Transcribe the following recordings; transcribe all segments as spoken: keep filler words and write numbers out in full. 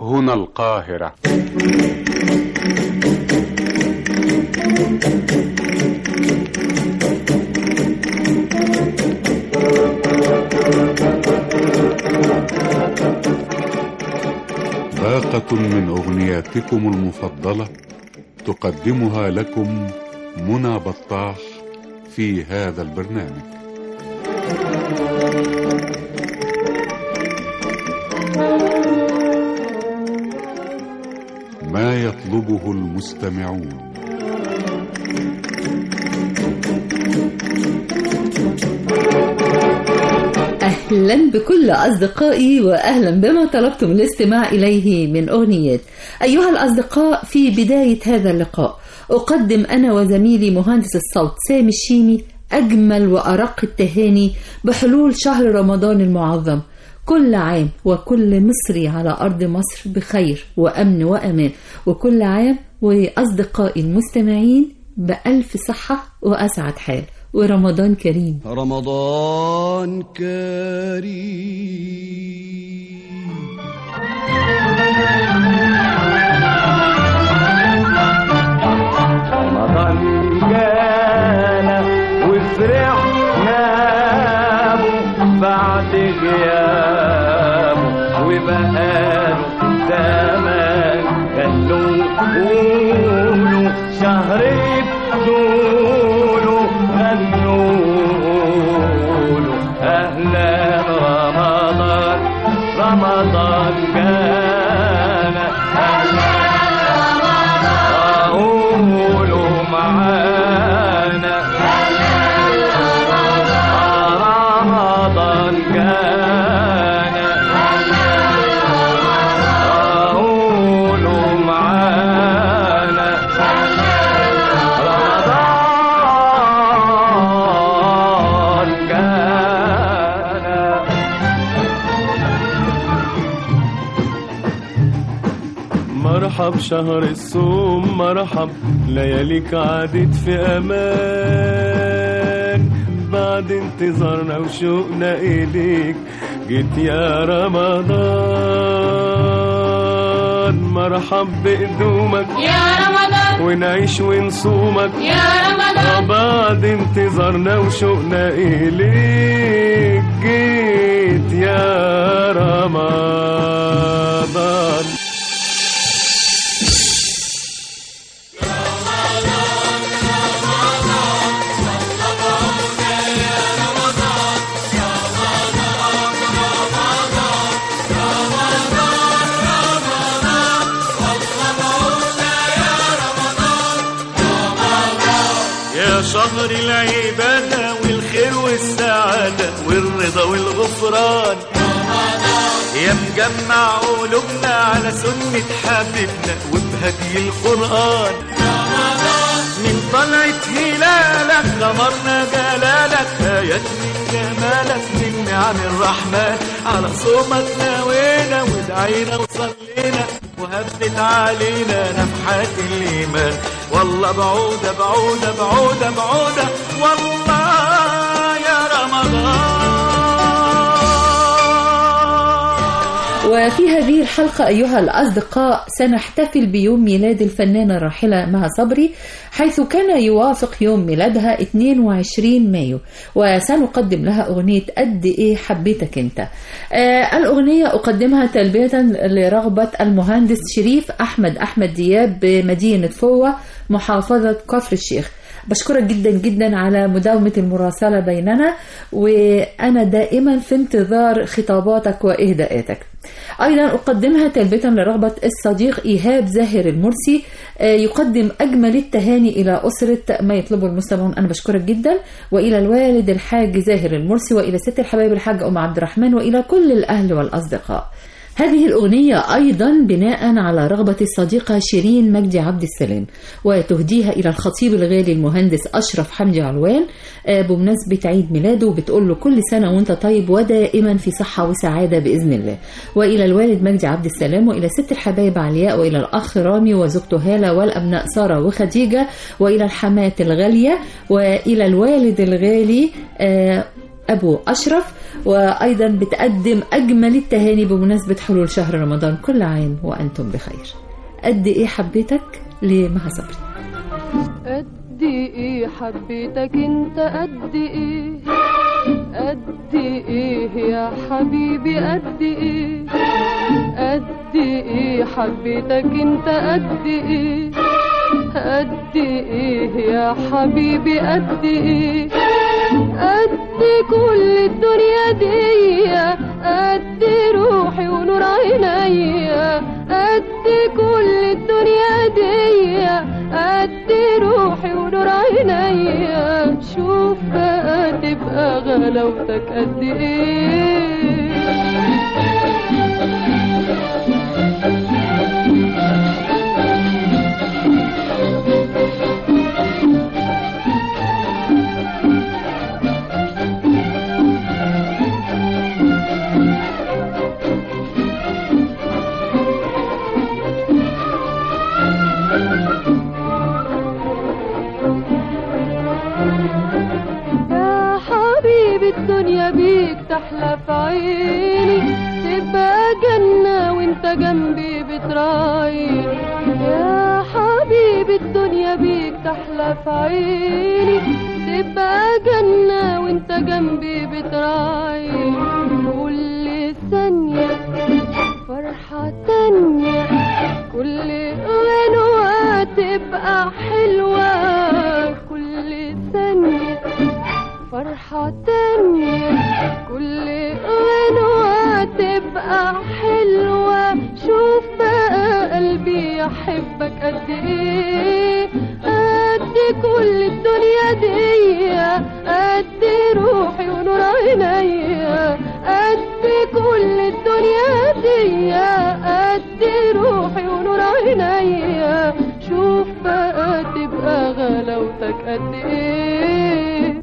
هنا القاهرة. باقة من أغنياتكم المفضلة تقدمها لكم منى بطاح في هذا البرنامج. ما يطلبه المستمعون. أهلا بكل أصدقائي وأهلا بما طلبتم الاستماع إليه من أغنيات. أيها الأصدقاء، في بداية هذا اللقاء أقدم أنا وزميلي مهندس الصوت سامي الشيمي أجمل وأرق التهاني بحلول شهر رمضان المعظم. كل عام وكل مصري على أرض مصر بخير وأمن وأمان، وكل عام وأصدقائي المستمعين بألف صحة وأسعد حال، ورمضان كريم. رمضان كريم. رمضان جانا وفرحنا بعد غيابه وبقاله زمان خلوه قولوا شهر بدوله غنوله أهلا رمضان رمضان جانا أهلا رمضان قولوا معانا أهلا رمضان جانا أهلا قولوا معانا رمضان جانا. مرحب شهر الصوم مرحب، لياليك عادت في امان، بعد انتظارنا وشوقنا اليك جيت يا رمضان. مرحب بقدومك يا رمضان، ونعيش ونصومك يا رمضان، بعد انتظارنا وشوقنا اليك جيت يا رمضان. شهر العبادة والخير والسعادة والرضا والغفران، يا مجمع قلوبنا على سنة حبيبنا وبهدي القرآن. من طلعت هلالك غمرنا جلالك، آيات من جمالك من نعم الرحمن، على صومك نوينا ودعينا وصلينا وهبت علينا نفحات الإيمان. والله بعودة بعودة بعودة بعودة والله يا رمضان. وفي هذه الحلقة أيها الأصدقاء سنحتفل بيوم ميلاد الفنانة الراحلة مها صبري، حيث كان يوافق يوم ميلادها اثنين وعشرين مايو، وسنقدم لها أغنية قد إيه حبيتك أنت. آه الأغنية أقدمها تلبية لرغبة المهندس شريف أحمد أحمد دياب بمدينة فوة محافظة كفر الشيخ. بشكرك جدا جدا على مداومة المراسلة بيننا، وأنا دائما في انتظار خطاباتك وإهداءاتك. أيضا أقدمها تلبية لرغبة الصديق إيهاب زاهر المرسي، يقدم أجمل التهاني إلى أسرة ما يطلبه المستمعون. أنا بشكرك جدا، وإلى الوالد الحاج زاهر المرسي، وإلى ست الحبايب الحاج أم عبد الرحمن، وإلى كل الأهل والأصدقاء. هذه الأغنية أيضا بناء على رغبة الصديقة شيرين مجدي عبد السلام، وتهديها إلى الخطيب الغالي المهندس أشرف حمدي علوان بمناسبة عيد ميلاده، وبتقول له كل سنة وانت طيب ودائما في صحة وسعادة بإذن الله. وإلى الوالد مجدي عبد السلام، وإلى ست الحبايب علياء، وإلى الأخ رامي وزوجته هالة، والأبناء سارة وخديجة، وإلى الحمات الغالية، وإلى الوالد الغالي أبو أشرف، وأيضا بتقدم أجمل التهاني بمناسبة حلول شهر رمضان. كل عام وأنتم بخير. قد إيه حبيتك لمها صبري. قد إيه حبيتك أنت، قد إيه قد إيه يا حبيبي، قد إيه قد إيه حبيتك أنت، قد إيه قد إيه يا حبيبي، قد إيه قد كل الدنيا دي، قد روحي ونور عينيا، قد كل الدنيا دي، قد روحي ونور عينيا. شوف بقى تبقى غلاوتك قد ايه. الدنيا بيك تحلى في عيني، تبقى جنة وانت جنبي بتراعيني. يا حبيبي الدنيا بيك تحلى في عيني، تبقى جنة وانت جنبي بتراعيني. كل ثانية فرحة تانية، كل غنوة تبقى حلوة. كل ثانية فرحة تانية، كل غنوة تبقى حلوة. شوف بقى قلبي يحبك قد ايه، قد كل الدنيا دي، قد روحي ونور عينيا، قد كل الدنيا دي، قد روحي ونور عينيا. شوف بقى تبقى غلاوتك قد ايه.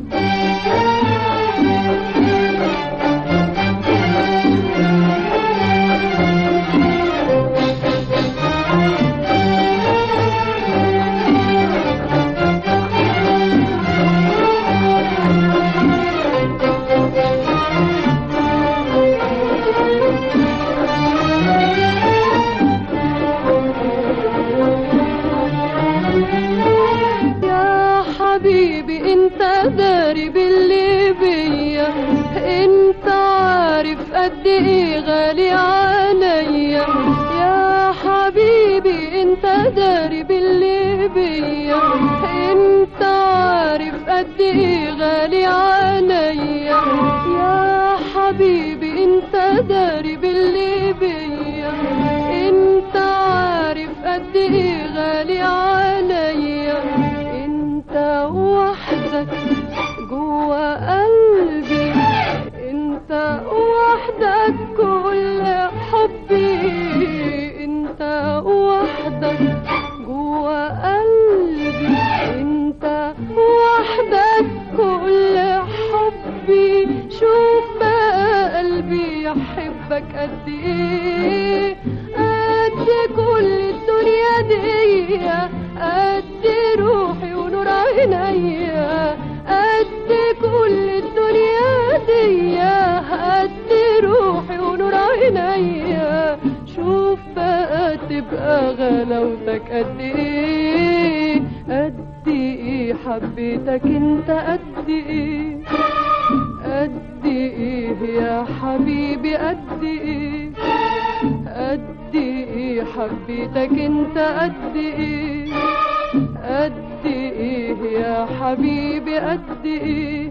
حبيبي انت داري باللي بيا، انت عارف قد ايه غالي عليا. يا حبيبي انت داري باللي بيا، انت عارف قد ايه غالي عليا. يا حبيبي انت داري باللي بيا، انت عارف قد ايه غالي عليا. انت وحدك جوا قلبي، انت وحدك كل حبي. انت وحدك جوا قلبي، انت وحدك كل حبي. شوف بقى قلبي يحبك قد ايه، قد كل الدنيا دي، قد روحي ونور عينيا، قد كل الدنيا دي، قد روحي ونور عينيا. شوف بقى تبقى غلاوتك قد ايه، قد ايه حبيتك انت، قد ايه قد ايه يا حبيبي، قد ايه قد ايه حبيتك انت، قد ايه قد ايه يا حبيبي، قد ايه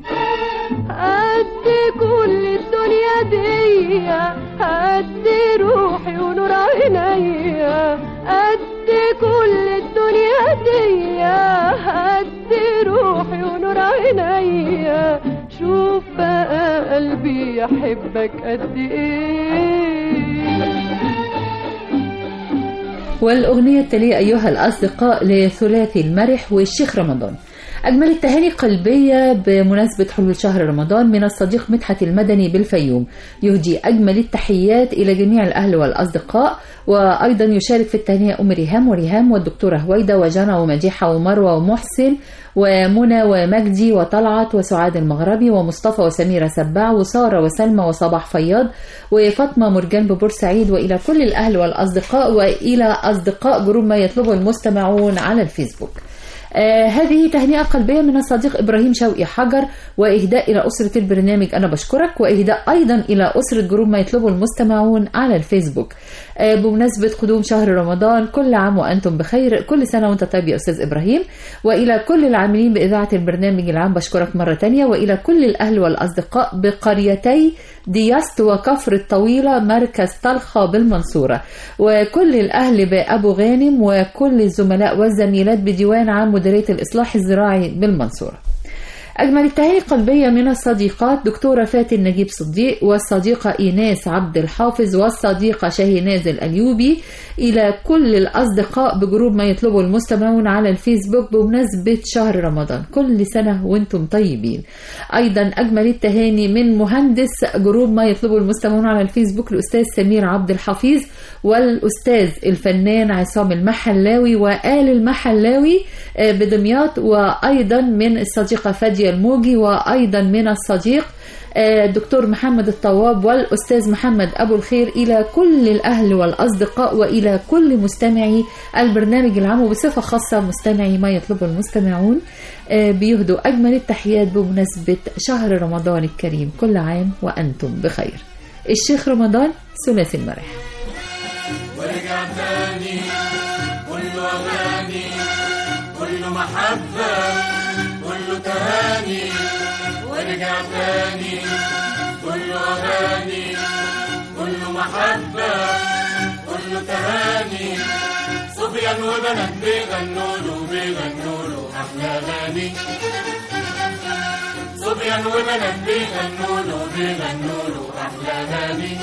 قد كل الدنيا دي، قد روحي ونور عينيا، قد كل الدنيا دي، قد روحي ونور عينيا. شوف بقى قلبي يحبك قد ايه. والأغنية التالية أيها الأصدقاء لثلاثي المرح والشيخ رمضان. أجمل التهاني قلبية بمناسبة حلول شهر رمضان من الصديق مدحت المدني بالفيوم، يهدي أجمل التحيات إلى جميع الأهل والأصدقاء، وأيضا يشارك في التهنئة أم ريهام وريهام والدكتورة هويدة وجنى ومديحة ومروة ومحسن ومنى ومجدي وطلعت وسعاد المغربي ومصطفى وسميرة سباع وسارة وسلمى وصباح فياض وفاطمة مرجان ببورسعيد، وإلى كل الأهل والأصدقاء وإلى أصدقاء جروب ما يطلبه المستمعون على الفيسبوك. آه هذه تهنئة قلبية من الصديق إبراهيم شوقي حجر، وإهداء إلى أسرة البرنامج أنا بشكرك، وإهداء أيضا إلى أسرة جروب ما يطلبه المستمعون على الفيسبوك آه بمناسبة قدوم شهر رمضان. كل عام وأنتم بخير، كل سنة وأنت طيب يا أستاذ إبراهيم. وإلى كل العاملين بإذاعة البرنامج العام بشكرك مرة تانية، وإلى كل الأهل والأصدقاء بقريتي دياست وكفر الطويلة مركز طلخة بالمنصورة، وكل الأهل بأبو غانم، وكل الزملاء والزميلات بديوان عام مديرية الإصلاح الزراعي بالمنصورة. أجمل التهاني قلبية من الصديقات دكتورة فاتن نجيب صديق والصديقة إيناس عبد الحافظ والصديقة شاهيناز الأليوبي، إلى كل الأصدقاء بجروب ما يطلبه المستمعون على الفيسبوك بمناسبة شهر رمضان. كل سنة وانتم طيبين. أيضا أجمل التهاني من مهندس جروب ما يطلبه المستمعون على الفيسبوك الأستاذ سمير عبد الحفيظ والأستاذ الفنان عصام المحلاوي وآل المحلاوي بدمياط، وأيضا من الصديقة فادية الموجي، وأيضا من الصديق الدكتور محمد الطواب والأستاذ محمد أبو الخير، إلى كل الأهل والأصدقاء وإلى كل مستمعي البرنامج العام، وبصفة خاصة مستمعي ما يطلبه المستمعون بيهدوا أجمل التحيات بمناسبة شهر رمضان الكريم. كل عام وأنتم بخير. الشيخ رمضان ثلاثي المرح. ورجع تاني كله أغاني كله محبة كله تهاني، ورجع تاني كله أغاني كله محبة كله تهاني، صبيان وبنات بيغنوا له بيغنوا له أحلى أغاني، صبيان وبنات بيغنوا له بيغنوا له أحلى أغاني.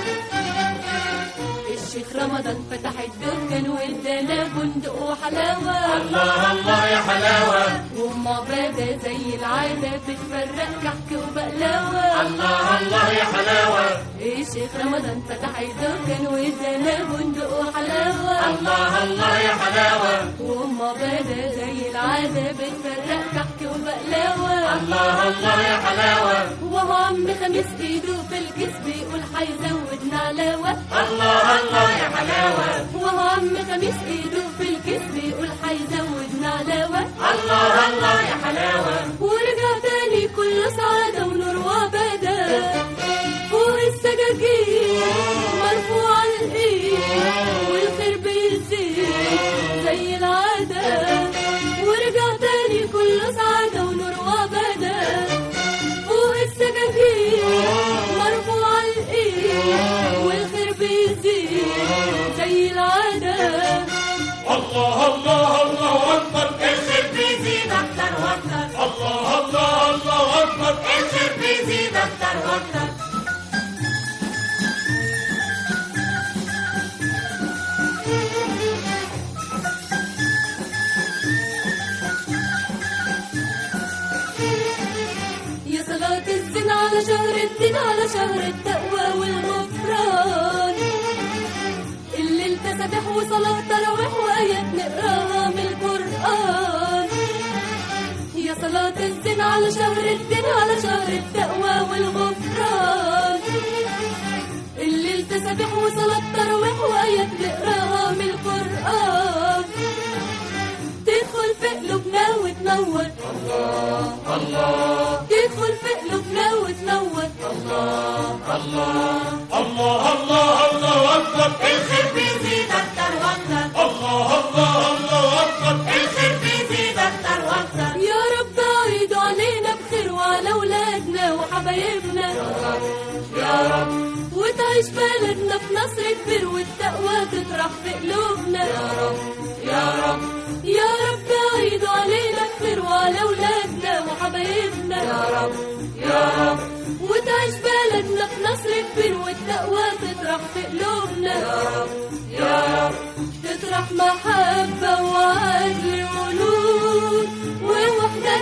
الشيخ رمضان فتح الدكان وادانا بندق وحلاوة، الله الله يا حلاوة، وام عبادة زي العادة بتفرق كحك وبقلاوة، الله الله يا حلاوة. الشيخ رمضان فتح الدكان وادانا بندق وحلاوة، الله الله يا حلاوة، وام عبادة زي العادة بتفرق كحك وبقلاوة، الله الله يا حلاوة. وهو عم خميس ايده في الكيس بيقول حيزودنا علاوة، الله الله يا حلاوة، وهو عم خميس ايده في الكيس بيقول حيزودنا علاوة، الله الله يا حلاوة. ورجع تاني كله سعادة ونور وعبادة، فوق السجاجيد مرفوع الايد والخير بيزيد زي العادة، ورجع تاني كله سعادة ونور وعبادة، فوق السجاجيد مرفوع الايد والخير بيزيد زي العادة. الله الله الله أكبر، الخير بيزيد أكتر وأكتر، الله الله الله أكبر، الخير بيزيد أكتر وأكتر. يا صلاة الزين على شهر الدين على شهر التقوى والغفران، الليل تسبح وصلاة تراويح وآيات نقراها من القرآن. يا صلاة الزين على شهر الدين على شهر التقوى والغفران، الليل تسبح وصلاة تراويح وآيات نقراها من القرآن، تدخل في قلوبنا وتنور الله الله، تدخل في قلوبنا وتنور الله الله الله الله الله أكبر، الخير بيزيد أكتر وأكتر، الله الله الله أكبر، الخير بيزيد أكتر وأكتر. يا رب عيد علينا بخير وعلى أولادنا وحبايبنا يا رب يا رب، وتعيش بلدنا في نصر كبير والتقوى تطرح في قلوبنا يا رب يا رب، يا رب عيد علينا بخير وعلى أولادنا وحبايبنا يا رب يا رب، وتعيش بلدنا في نصر كبير والتقوى تطرح في قلوبنا يا رب يا رب، تطرح محبة وعدل ونور ووحدة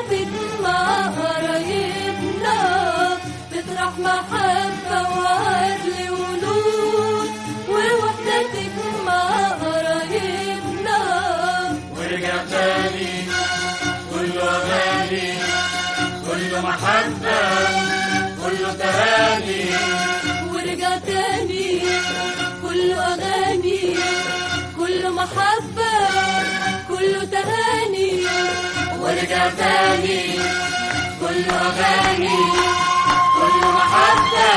كله محبة كله تهاني ورجع تاني كله أغاني كله محبة كله تهاني ورجع تاني كله أغاني كله محبة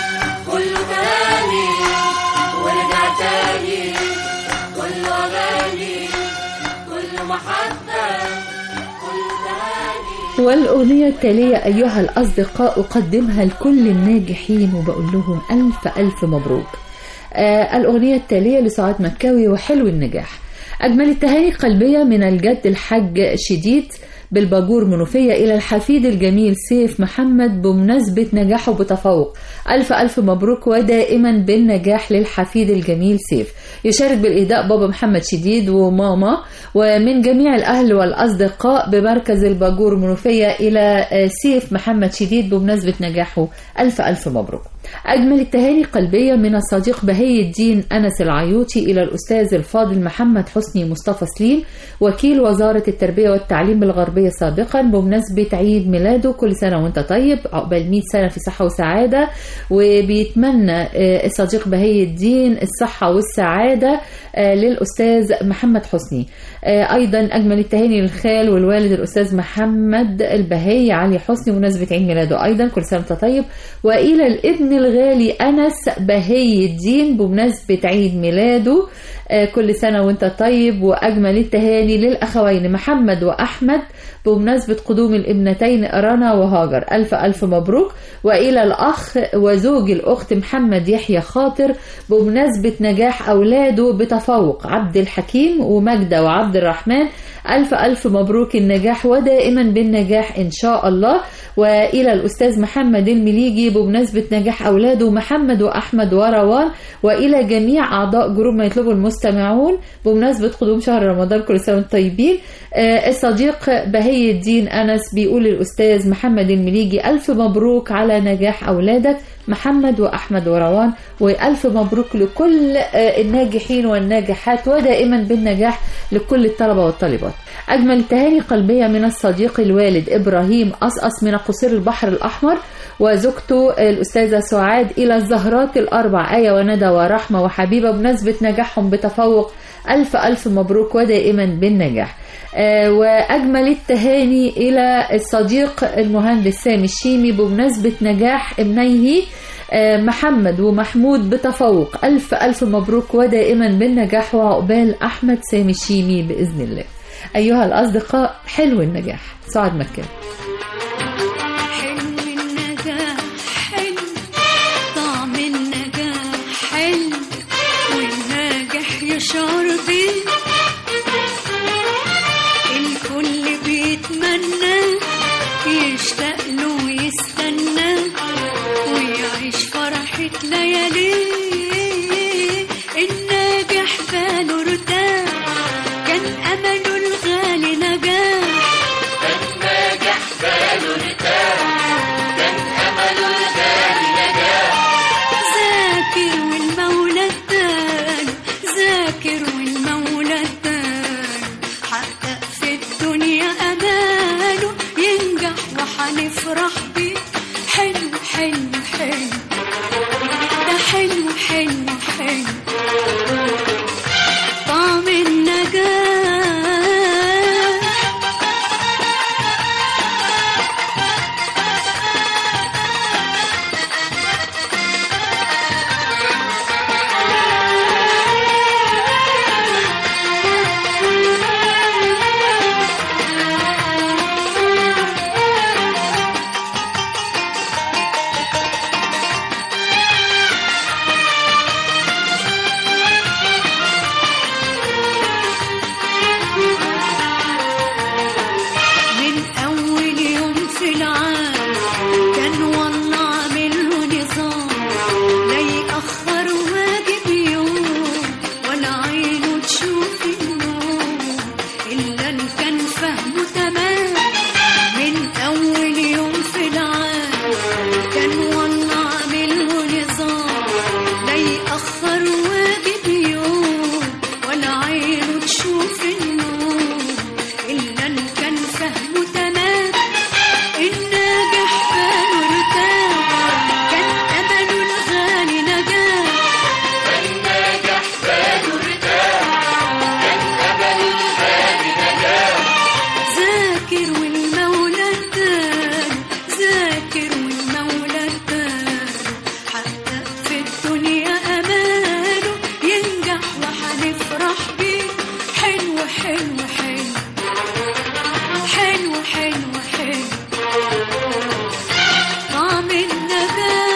كله تهاني ورجع تاني كله أغاني كله محبة كله تهاني. والأغنية التالية أيها الأصدقاء أقدمها لكل الناجحين وبقول لهم ألف ألف مبروك. آه الأغنية التالية لسعاد مكاوي وحلو النجاح. أجمل التهاني قلبية من الجد الحاج شديد بالباجور منوفية إلى الحفيد الجميل سيف محمد بمناسبة نجاحه بتفوق. ألف ألف مبروك ودائما بالنجاح للحفيد الجميل سيف. يشارك بالإهداء بابا محمد شديد وماما ومن جميع الأهل والأصدقاء بمركز الباجور منوفية إلى سيف محمد شديد بمناسبة نجاحه. ألف ألف مبروك. أجمل التهاني قلبية من الصديق بهي الدين أنس العيوطي إلى الأستاذ الفاضل محمد حسني مصطفى سليم وكيل وزارة التربية والتعليم بالغربية سابقا بمناسبة عيد ميلاده. كل سنة وانت طيب عقبال مئة سنة في صحة وسعادة. وبيتمنى الصديق بهي الدين الصحة والسعادة للأستاذ محمد حسني. أيضا أجمل التهاني للخال والوالد الأستاذ محمد البهي علي حسني بمناسبة عيد ميلاده أيضا. كل سنة وانت طيب. وإلى الابن الغالي أنس بهي الدين بمناسبة عيد ميلاده. كل سنة وانت طيب. وأجمل التهاني للأخوين محمد وأحمد بمناسبة قدوم الابنتين رنا وهاجر. ألف ألف مبروك. وإلى الأخ وزوج الأخت محمد يحيى خاطر بمناسبة نجاح أولاده بتفوق عبد الحكيم ومجدة وعبد الرحمن. ألف ألف مبروك النجاح ودائما بالنجاح إن شاء الله. وإلى الأستاذ محمد المليجي بمناسبة نجاح أولاده محمد وأحمد وروان. وإلى جميع أعضاء جروب ما يطلبه المستمعون بمناسبة قدوم شهر رمضان. كل سنة وانتم طيبين. آه الصديق بهي الدين أنس بيقول للأستاذ محمد المليجي ألف مبروك على نجاح أولادك محمد وأحمد وروان. وألف مبروك لكل آه الناجحين والناجحات ودائما بالنجاح لكل الطلبة والطالبات. أجمل تهاني قلبية من الصديق الوالد إبراهيم أصأص من قصير البحر الأحمر وزوجته الأستاذة سعاد إلى الزهرات الأربع آية وندى ورحمة وحبيبة بمناسبة نجاحهم بتفوق. ألف ألف مبروك ودائما بالنجاح. آه وأجمل التهاني إلى الصديق المهندس سامي الشيمي بمناسبة نجاح ابنيه آه محمد ومحمود بتفوق. ألف ألف مبروك ودائما بالنجاح وعقبال أحمد سامي الشيمي بإذن الله. أيها الأصدقاء حلو النجاح. سعاد مكة. حلو النجاح حلو طعم النجاح حلو والناجح يشعر بيه الكل بيتمنى يشتاق له ويستنى ويعيش فرحة لياليه. الناجح باله ارتاح كان أمله الغالي نجاح. الناجح باله ارتاح كان أمله الغالي نجاح. ذاكر والمولى اداله ذاكر والمولى نفرح بيه. حلو حلو حلو حلو حلو حلو طعم النجاة.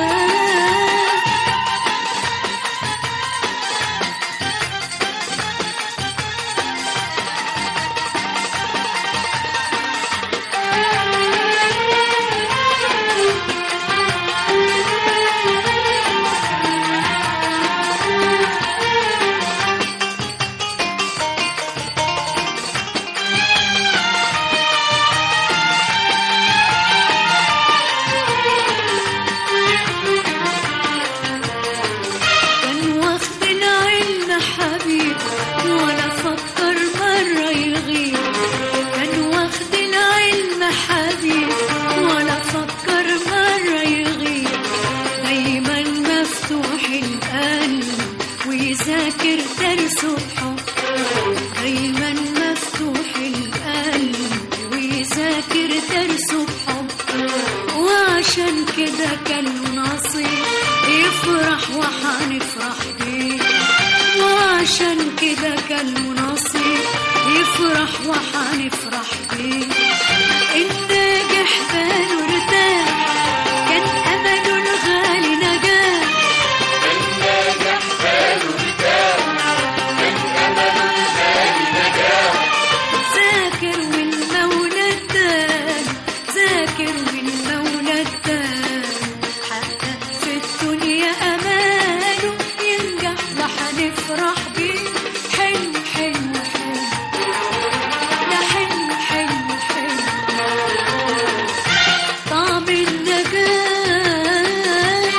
ويذاكر درسه بحب دايما مفتوح القلب، ويذاكر درسه بحب، وعشان كده كان له نصيب يفرح وحنفرح بيه، وعشان كده كان له نصيب يفرح وحنفرح بيه. الناجح باله ارتاح كان أمله الغالي نجاح، الناجح باله ارتاح كان أمله الغالي نجاح. ذاكر والمولى اداله، ذاكر والمولى اداله، حقق في الدنيا أماله ينجح وحنفرح بيه. حلو حلو حلو ده حلو حلو حلو طعم النجاح.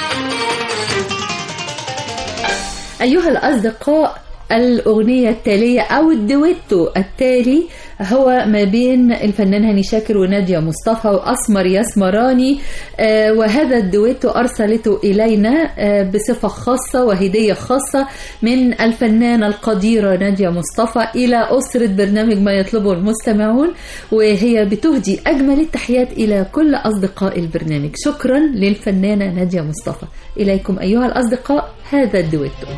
أيها الأصدقاء، الأغنية التالية أو الدويتو التالي هو ما بين الفنان هاني شاكر ونادية مصطفى وأسمر ياسمراني، آه وهذا الدويتو أرسلته إلينا آه بصفة خاصة وهدية خاصة من الفنانة القديرة نادية مصطفى إلى أسرة برنامج ما يطلبه المستمعون، وهي بتهدي أجمل التحيات إلى كل أصدقاء البرنامج. شكرا للفنانة نادية مصطفى. إليكم أيها الأصدقاء هذا الدويتو.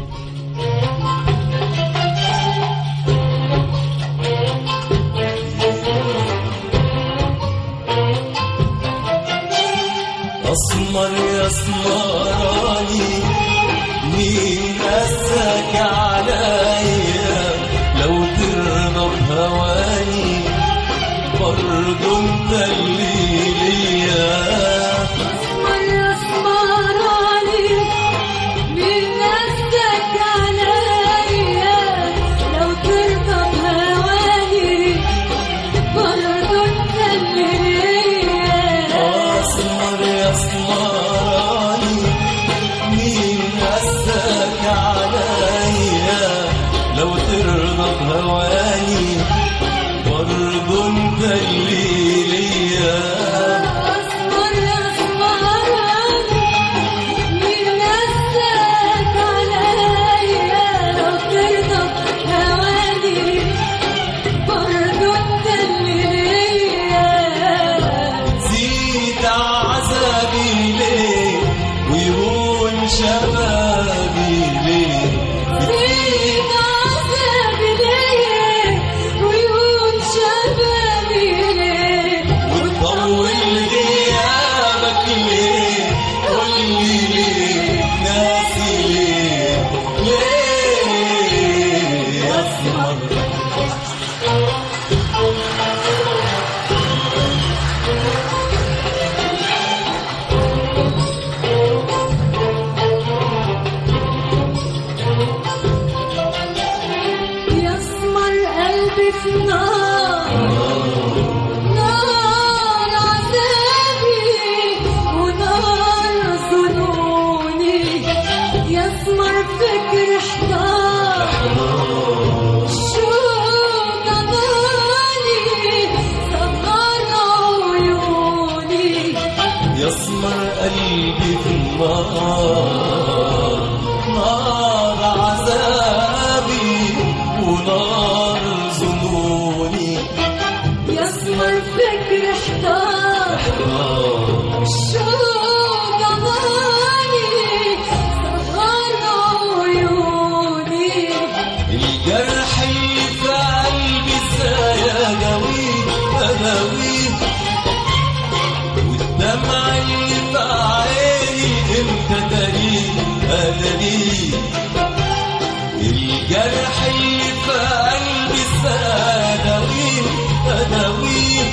أسمر ياسمراني مين قاساك عليا، لو ترضى بهواني برضو انت اللي ليا. أسمر ياسمراني مين قاساك عليا، لو ترضى بهواني برضو انت اللي ليا. أسمر ياسمراني مين قاساك عليا، لو ترضى بهواني برضو انت اللي ليا. أسمر ياسمراني مين قاساك عليا، لو ترضى بهواني برضو انت اللي ليا. زيد عذابي ليه ويهون شبابي ليه، زيد عذابي ليه ويهون شبابي ليه، وتطول غيابك ليه، قولي ليه ناسي ليه ليه يا أسمر. يسمر قلبي في نار، نار عذابي ونار ظنوني. يسمر فكر احتار شو ضماني صغر عيوني. يسمر قلبي في النار، نار عذابي ونار ظنوني. يسمر فكر احتار شو ضماني صغر عيوني. جرح اللي في قلبي أداويه أداويه،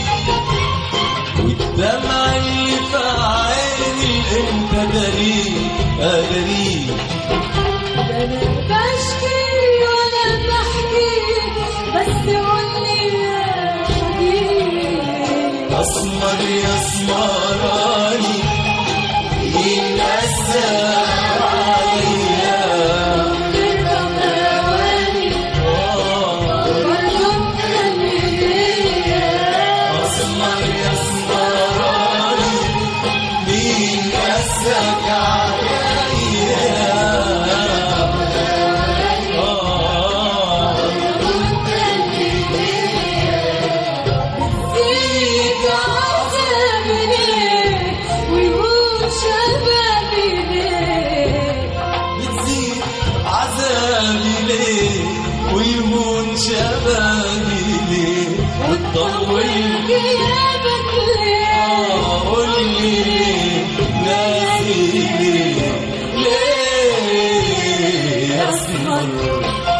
والدمع اللي في عيني انت داريه أداريه. أنا بشكي وأنا بحكي بس قولي يا حبيبي، أسمر يا اسمراني مين أسر عليا، تركب هواني برضو مخليني. أسمر يا اسمراني مين أسرك عليا، فيك عذابي ليه ويموت شبابي ليه، بتزيد عذابي ليه ويهون شبابي ليه، وتطول غيابك ليه، قولي ليه ناسي ليه، ليه يا اسمر.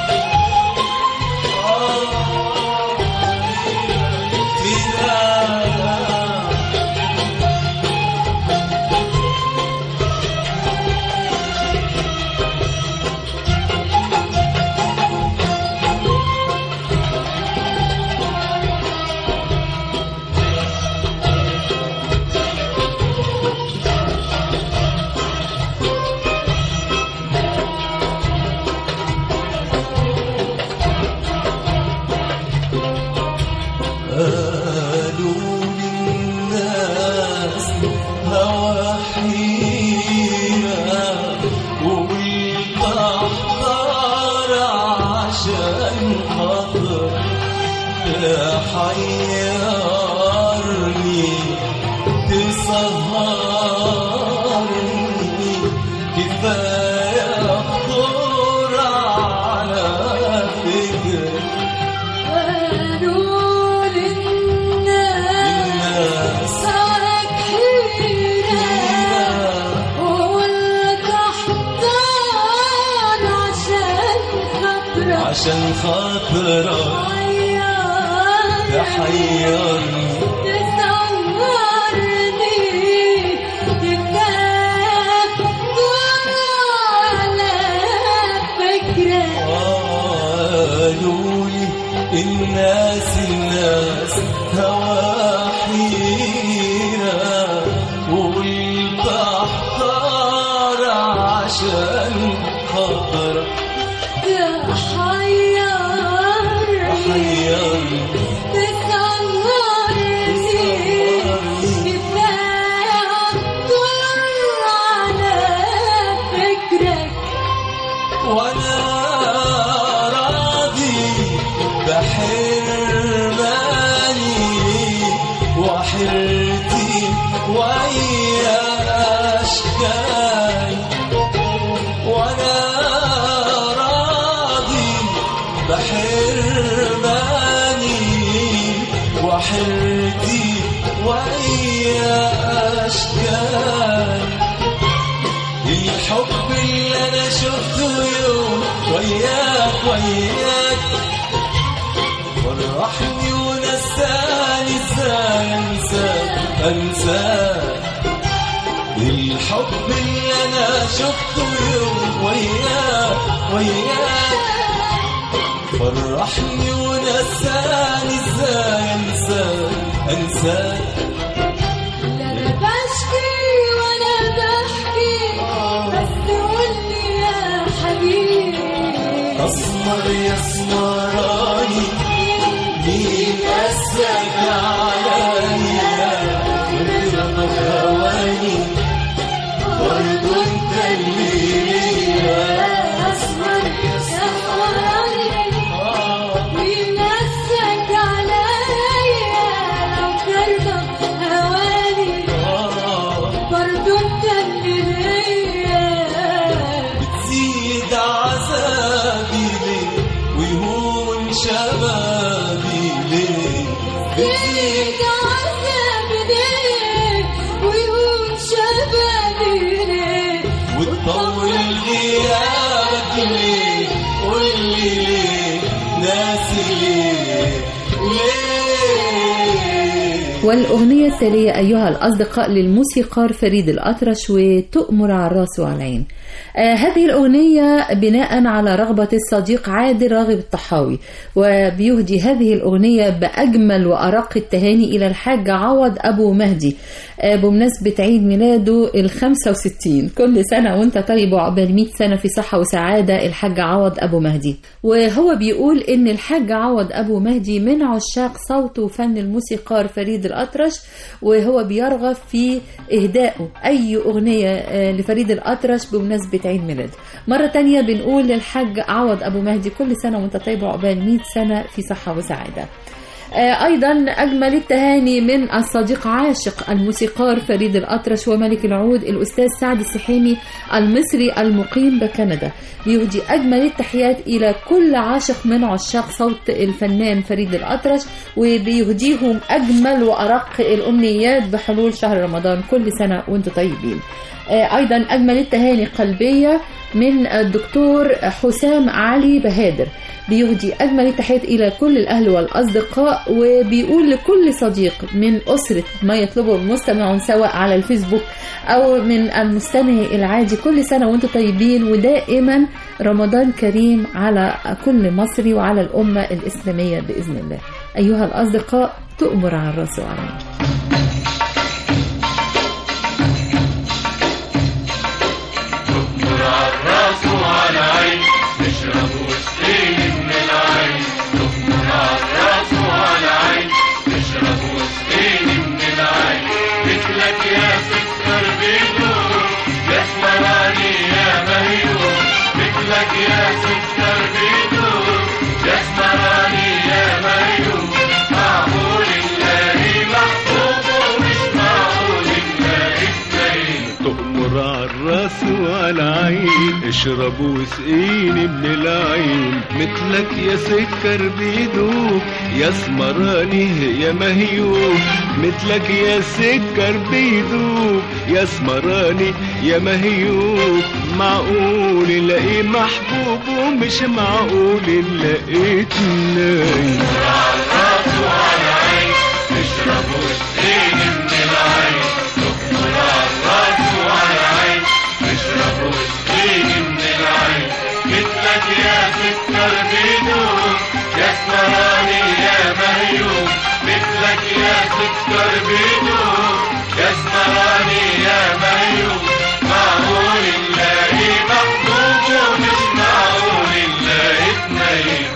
قالوا للناس هوى حيرة وقلت احضر عشان خاطر حيرني تسهرني كفاية خطر على فكرة. قالوا للناس سواك حيرة وقلت احضر عشان خاطرك، عشان خاطرك تحيرني تصورني كفاك دور على فكرة. قالوا لي الناس الناس هوا حيرة وقلت احضر عشان خاطرك تحيرني حيرني تصورني كفاك دور على فكرك. وانا راضي بحرماني وحرتي ويا اشكاي، وانا راضي بحرماني وحرتي ويا اشكاي. الحب اللي انا شفته يوم وياك وياك فرحني ونساني ازاي انساك انساك. الحب اللي انا شفته يوم وياك وياك فرحني ونساني ازاي انساك انساك. لا انا بشكي وانا بحكي بس قولي يا حبيبي، اسمر يا اسمراني مين أسرك عليا، وترضى بهواني برضو انت اللي ليا. أسمر يا سمراني بيمسك عليا، لو ترضى هواني برضو انت اللي ليا. بتزيد عذابي ليه ويهون شبابي ليه، فيك عذابي ليه ناسي ليه ليه. والأغنية التالية أيها الأصدقاء للموسيقار فريد الأطرش وتؤمر على الراس والعين. آه هذه الأغنية بناء على رغبة الصديق عادل راغب الطحاوي، وبيهدي هذه الأغنية بأجمل وأرق التهاني إلى الحاج عوض أبو مهدي آه بمناسبة عيد ميلاده الخمسة وستين. كل سنة وانت طيب وعقبال مئة سنة في صحة وسعادة الحاج عوض أبو مهدي. وهو بيقول إن الحاج عوض أبو مهدي من عشاق صوت وفن الموسيقار فريد الأطرش، وهو بيرغب في إهدائه أي أغنية آه لفريد الأطرش بمناسبة عيد ميلاده. مرة تانية بنقول للحاج عوض أبو مهدي كل سنة وانت طيب وعقبال مئة سنة في صحة وسعادة. أيضا أجمل التهاني من الصديق عاشق الموسيقار فريد الأطرش وملك العود الأستاذ سعد السحيمي المصري المقيم بكندا. بيهدي أجمل التحيات إلى كل عاشق من عشاق صوت الفنان فريد الأطرش، وبيهديهم أجمل وأرق الأمنيات بحلول شهر رمضان. كل سنة وانتم طيبين. أيضا أجمل التهاني قلبية من الدكتور حسام علي بهادر، بيهدي أجمل التحيات إلى كل الأهل والأصدقاء، وبيقول لكل صديق من أسرة ما يطلبه المستمعون سواء على الفيسبوك أو من المستمع العادي كل سنة وانتم طيبين، ودائما رمضان كريم على كل مصري وعلى الأمة الإسلامية بإذن الله. أيها الأصدقاء تؤمر على الراس والعين. الراس وعلى عين نشرب وسقين من العين. تخمر على الراس وعلى عين نشرب وسقين من العين. مثلك يا سكر بيدور يا اسمراني يا مهيور. مثلك يا سكر بيدور يا اسمراني يا مهيور. معقول نلاقي محبوب ومش معقول نلاقي اثنين. تؤمر على الراس وعلى عين اشرب وسقيني من العين. مثلك يا سكر بيدوب يا اسمراني يا مهيوب. مثلك يا سكر بيدوب يا اسمراني يا مهيوب. معقول نلاقي محبوب ومش معقول نلاقي اتنين. على الراس وعلى عين اشرب وسقيني من العين. تؤمر على الراس وعلى عين اشرب وسقيني من العين. مثلك يا سكر بيدوب يا اسمراني يا مهيوب. مثلك يا سكر بيدوب يا اسمراني يا مهيوب. معقول نلاقي محبوب ومش معقول نلاقي اتنين.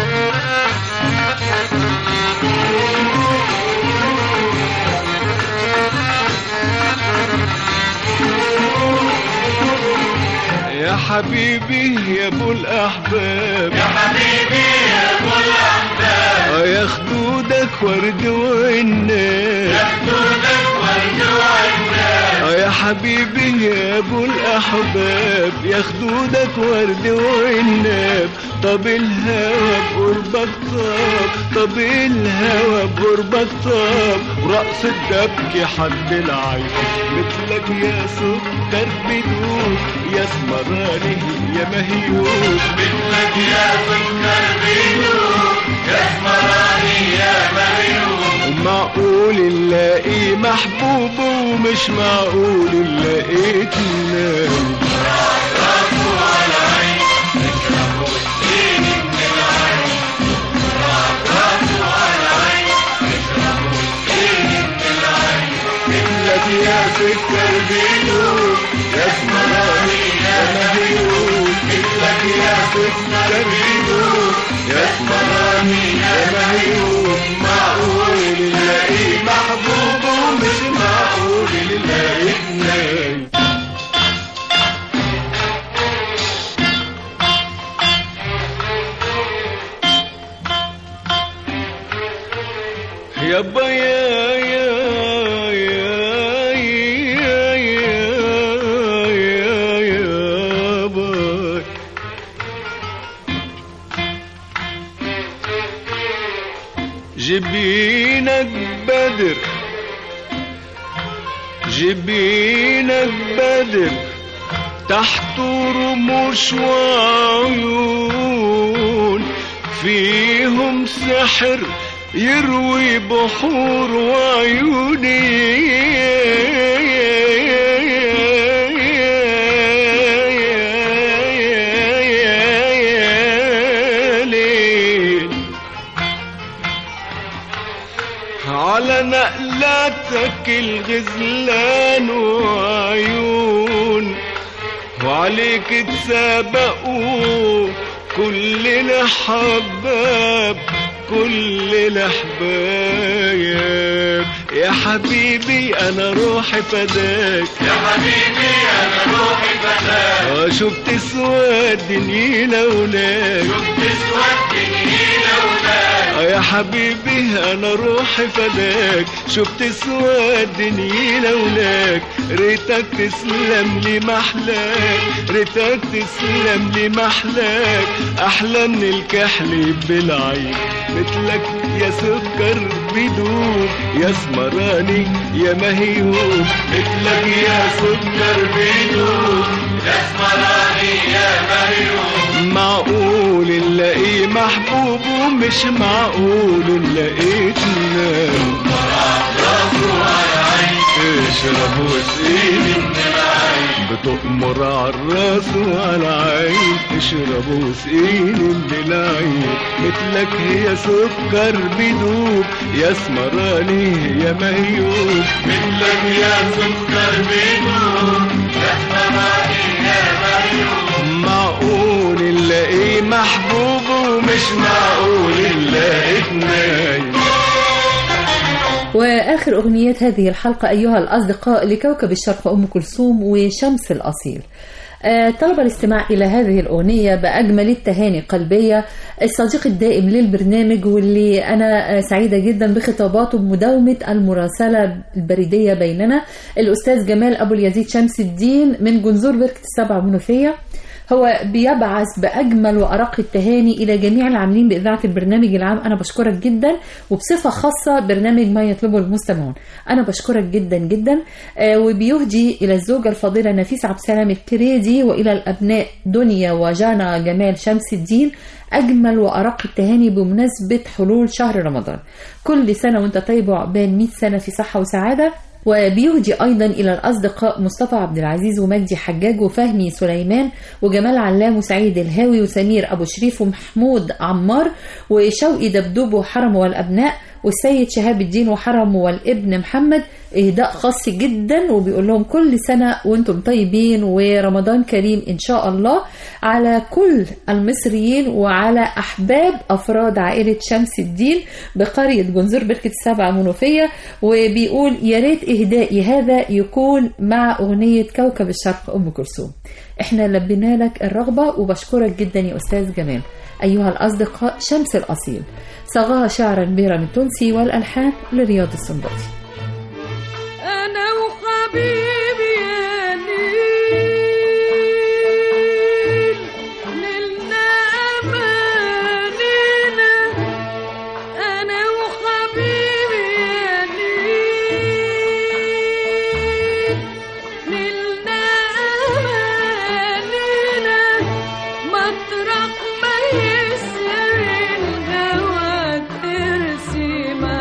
يا حبيبي يا ابو الاحباب يا حبيبي يا ابو الاحباب. يا خدودك ورد وعناب. يا خدودك ورد وعناب. يا حبيبي يا ابو الاحباب يا خدودك ورد وعناب. طب الهوى بقربك طاب. طب الهوى بقربك طاب. ورقص الدبكة حد العين. مثلك يا سكر بدوب يا اسمراني يا مهيوب. مثلك يا سكر بيدوب يا اسمراني يا مهيوب. ومعقول نلاقي محبوب ومش معقول نلاقي اتنين. الراس وعلى عين نشرب وسقيني من العين. الراس وعلى عين نشرب وسقيني من العين. مثلك يا سكر بيدوب يا اسمراني يا مهيوب. مثلك يا سكر بيدوب يا اسمراني يا مهيوب. معقول نلاقي محبوب ومش معقول نلاقي اتنين. يابا يا يا يا يا يا يابا. جبينك بدر جبينك بدر تحت رموش وعيون. فيهم سحر يروي بحور وعيوني على نقلاتك الغزلان وعيون وعليك تسابقوا كلنا حباب كلنا حبايب يا حبيبي انا روحي فداك يا حبيبي انا روحي فداك شفت سواد دنينا هناك شفت سواد دنينا هناك يا حبيبي انا روحي فداك شفت سواد دنينا هناك ريتك تسلم لي محلاك ريتك تسلم لي محلاك احلى من الكحل بالعين مثلك يا سكر بدون يا سمراني يا مهيوب مثلك يا سكر بدون يا سمراني يا مهيوب معقول نلاقي محبوب ومش معقول نلاقيتنا اشرب وسقيني من العين بتؤمر عالراس وعالعين اشرب وسقيني من العين مثلك هي سكر بدوب يا سمراني يا مهيوب مثلك يا سكر بدون يا سمراني يا مهيوب معقول نلاقي محبوب ومش معقول نلاقي اتنين. وآخر أغنيات هذه الحلقة أيها الأصدقاء لكوكب الشرق أم كلثوم وشمس الأصيل. أه طلب الاستماع إلى هذه الأغنية بأجمل التهاني قلبية الصديق الدائم للبرنامج واللي أنا سعيدة جدا بخطاباته بمداومة المراسلة البريدية بيننا الأستاذ جمال أبو اليزيد شمس الدين من جنزور بركة السبع منوفية. هو بيبعث بأجمل وأرق التهاني إلى جميع العاملين بإذاعة البرنامج العام. أنا بشكرك جدا وبصفة خاصة برنامج ما يطلبه المستمعون. أنا بشكرك جدا جدا آه وبيهدي إلى الزوجة الفاضلة نفيسة عبد السلام الكريدي وإلى الأبناء دنيا وجانا جمال شمس الدين أجمل وأرق التهاني بمناسبة حلول شهر رمضان. كل سنة وانت طيب وعقبال مئة سنة في صحة وسعادة. وبيهدي أيضا إلى الأصدقاء مصطفى عبد العزيز ومجدي حجاج وفهمي سليمان وجمال علام وسعيد الهاوي وسمير أبو شريف ومحمود عمار وشوقي دبدوب وحرم والأبناء والسيد شهاب الدين وحرم والابن محمد. إهداء خاص جدا وبيقول لهم كل سنة وانتم طيبين ورمضان كريم إن شاء الله على كل المصريين وعلى أحباب أفراد عائلة شمس الدين بقرية جنزور بركة السبع منوفية. وبيقول يا ريت إهدائي هذا يكون مع أغنية كوكب الشرق أم كلثوم. احنا لبينا لك الرغبة وبشكرك جدا يا أستاذ جمال. أيها الأصدقاء شمس الأصيل صغاها شعرا بيرم التونسي والألحان لرياض السنباطي. أنا وحبيبي يا نيل نلنا أمانينا أنا وحبيبي يا نيل نلنا أمانينا مطرح ما يسر الهوى ترسي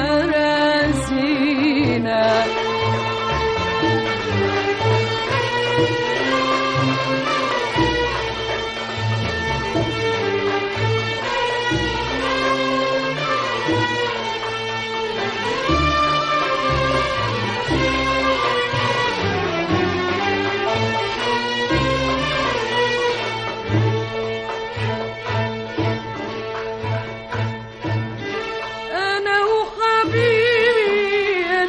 مراسينا أنا وحبيبي يا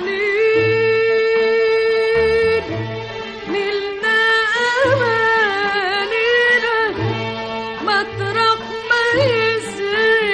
نيل نلنا أمانينا مطرح ما يسر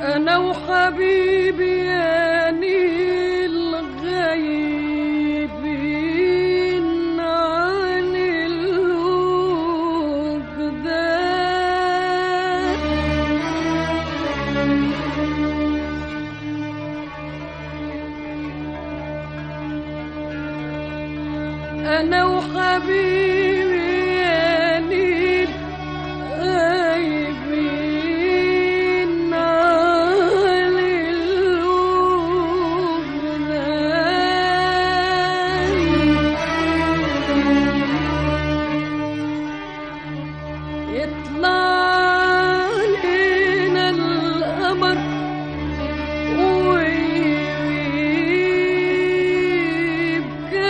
أنا وحبيبي يا نيل غايبين عن الوجدان. أنا وحبيبي يا نيل غايبين عن الوجدان. يطلع لنا القمر ويغيب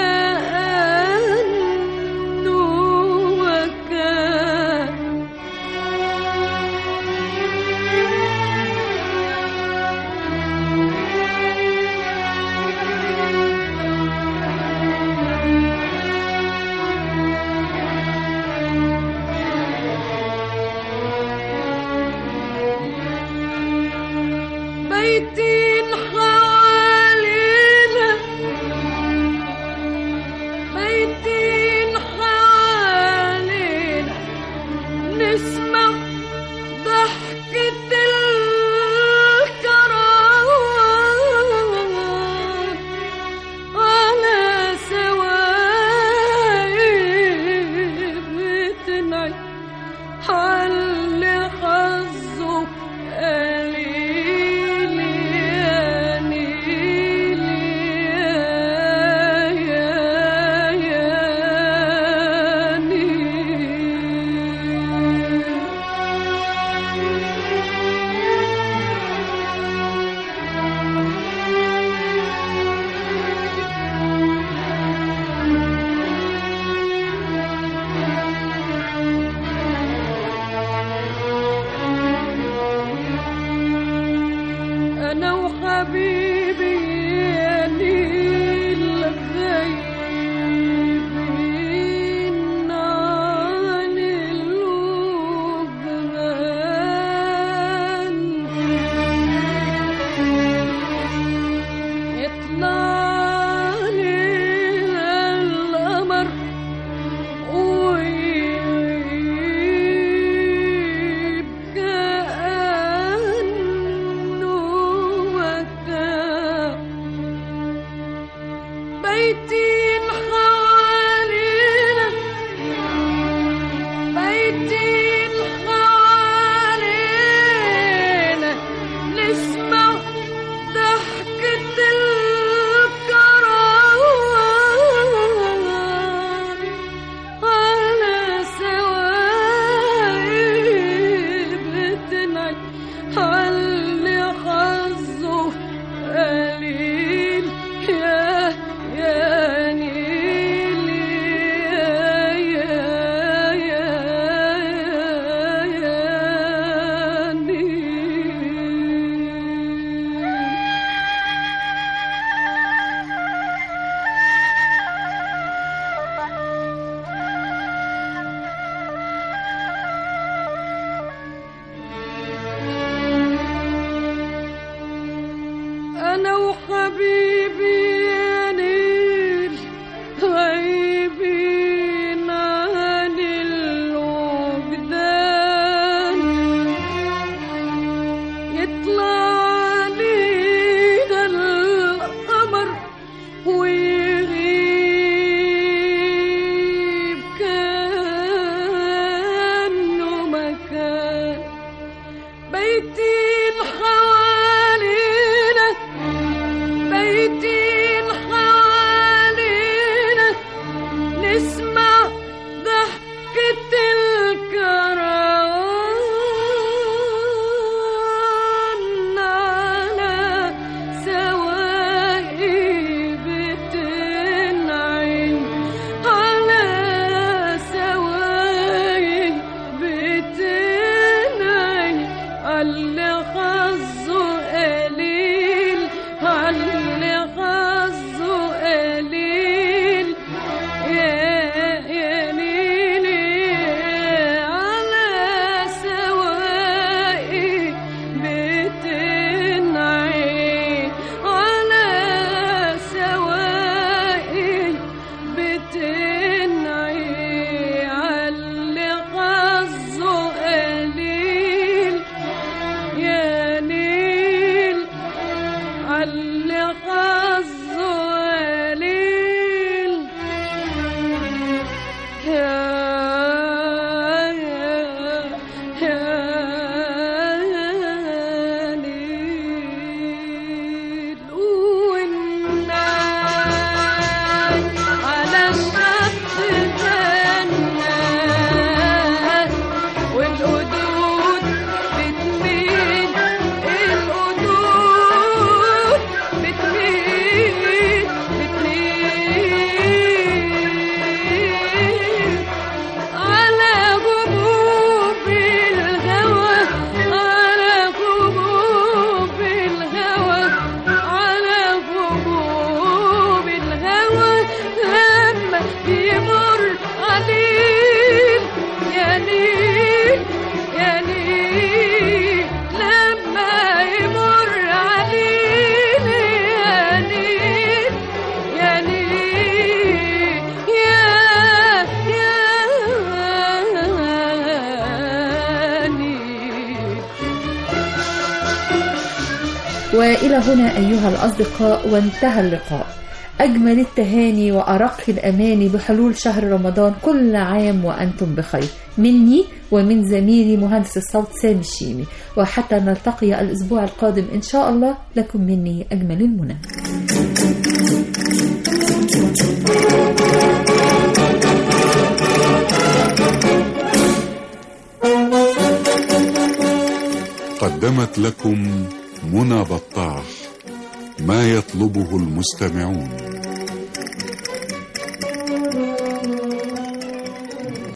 كأنه ما كان. بيتين حوالينا بيتين حوالينا نسمع ضحكة الكروان على سوايب بتنعي حل حظه قليل يا نيل يا يا أنا وحبيبي يا نيل غايبين عن الوجدان. يطلع لنا القمر ويغيب كأنه ما كان. بيتين حوالينا بيتين حوالينا نسمع ضحكة الكروان على سوايب بتنعي حل حظه قليل يا يا نيل يا يا يا يا أنا وحبيبي يا نيل غايبين عن الوجدان. يطلع لينا القمر ويغيب كأنه ما كان. بيتين حوالينا بيتين حوالينا نسمع ضحكة الكروان على سوايب بتنعي على سوايب بتنعي على وإلى هنا أيها الأصدقاء وانتهى اللقاء. أجمل التهاني وأرق الأماني بحلول شهر رمضان، كل عام وأنتم بخير، مني ومن زميلي مهندس الصوت سامي الشيمي، وحتى نلتقي الأسبوع القادم إن شاء الله، لكم مني أجمل المنى. قدمت لكم منى بطاح ما يطلبه المستمعون.